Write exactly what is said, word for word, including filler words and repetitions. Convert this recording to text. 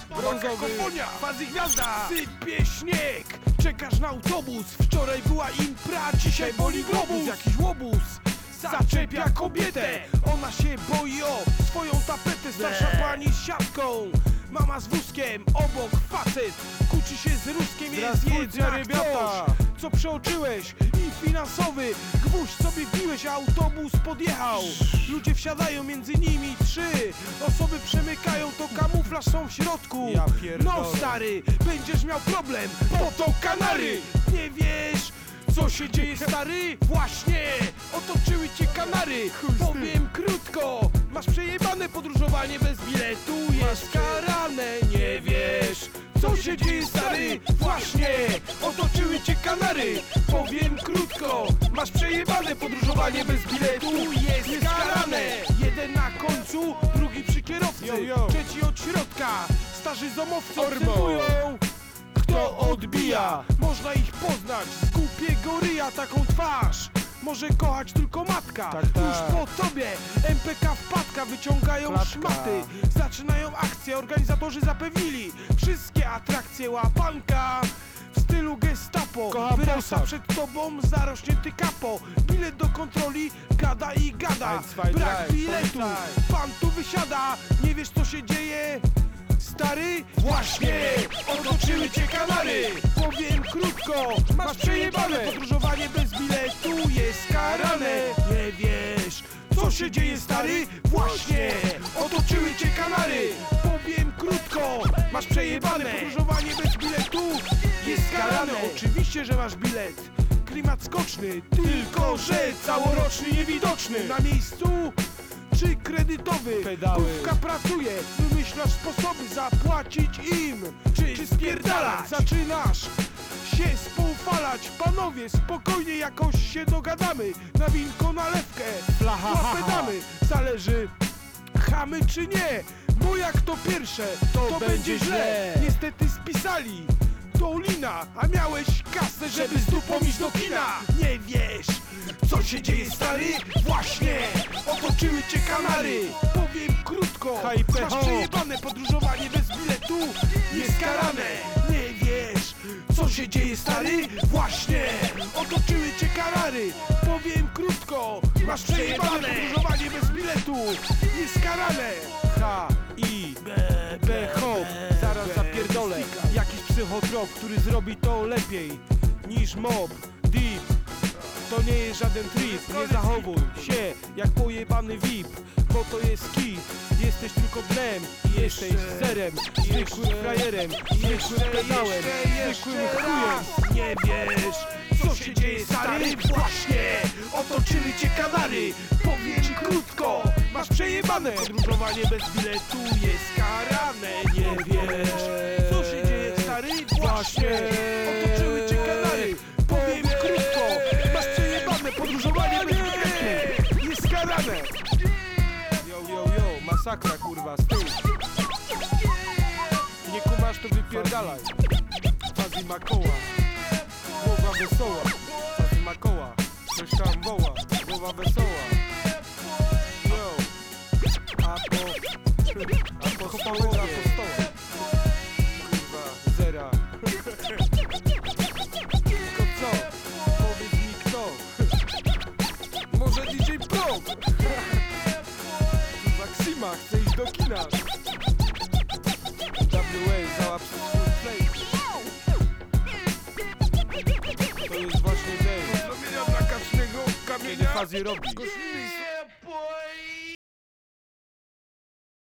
brązowy, fazy gwiazda, sypie śnieg. Czekasz na autobus, wczoraj była impra, dzisiaj boli globus. Jakiś łobuz zaczepia kobietę, ona się boi o swoją tapetę. Starsza pani z siatką, mama z wózkiem, obok facet kłóci się z Ruskiem. Jest jednak ktoś, co przeoczyłeś i finansowy gwóźdź sobie wbiłeś, a autobus podjechał. Ludzie wsiadają, między nimi trzy osoby przemykają, to kamuflaż są w środku. Ja no stary, będziesz miał problem, bo to Kanary. Nie wiesz, co się dzieje stary? Właśnie otoczyły cię Kanary. Powiem krótko, masz przejebane podróżowanie bez biletu, jest karane. Nie wiesz, co się dzieje stary? Właśnie otoczyły cię Kanary. Powiem krótko, masz przejebane podróżowanie bez biletu, jest, jest karane. Jeden na końcu, drugi przy kierowcy, yo, yo. Trzeci od środka, starzy zomowcy obserwują, kto odbija. Można ich poznać z głupiego ryja, taką twarz może kochać tylko matka. Tak, tak. Już po tobie M P K wpadka, wyciągają Klatka. Szmaty, zaczynają akcję. Organizatorzy zapewnili wszystkie atrakcje. Łapanka w stylu Gestapo, wyrasta przed tobą zarośnięty kapo. Bilet do kontroli, gada i gada. Brak biletu, pan tu wysiada. Nie wiesz, co się dzieje stary? Właśnie otoczyły cię Kanary. Powiem krótko, masz przejebane podróżowanie bez biletu, jest karane. Nie wiesz, co się dzieje stary? Właśnie otoczyły cię Kanary. Powiem krótko, masz przejebane podróżowanie bez biletu, jest karane. Oczywiście, że masz bilet, klimat skoczny, tylko że całoroczny niewidoczny. Na miejscu czy kredytowy, Pówka pracuje, wymyślasz sposoby zapłacić im. Czy, czy spierdalać? Zaczynasz się spoufalać. Panowie, spokojnie jakoś się dogadamy. Na winko nalewkę, łapę damy. Zależy chamy czy nie, bo jak to pierwsze, to, to będzie źle. Niestety spisali do lina, a miałeś kasę, żeby z dupą iść do kina. Nie wiesz, co się dzieje stary? Właśnie otoczyły cię Kanary. Powiem krótko, masz przejebane podróżowanie bez biletu, jest karane. Nie wiesz, co się dzieje stary? Właśnie otoczyły cię Kanary. Powiem krótko, masz przejebane podróżowanie bez biletu, jest karane. H I B hop, zaraz zapierdolę. Jakiś psychotrop, który zrobi to lepiej niż mob deep. To nie jest żaden trip, nie zachowuj się jak pojebany V I P, bo to jest kit. Jesteś tylko dnem i jesteś zerem, zwykłym frajerem, zwykłym pedałem, zwykłym chujem. Nie wiesz, co się dzieje stary? Właśnie otoczyły cię Kanary. Powiem ci krótko, masz przejebane podróżowanie bez biletu, jest karane. Nie wiesz, co się dzieje stary? Właśnie otoczyły cię Kanary. Powiem krótko, masz przejebane podróżowanie bez biletu, jest karane. Yo, yo, yo, masakra kurwa, z tyłu. Nie kumasz, to wypierdalaj. Fazy ma koła, głowa wesoła. Fazy ma koła, coś tam woła, głowa wesoła. Yo, a po, a po stołę, a po stołę. Kurwa, zera. Tylko co? Powiedz mi kto? Może D J Pro? Maksima chce iść do kina. W A załap swój play. To jest właśnie day. Zrobienia dla kacznego kamienia. Kiedy Fazy robi.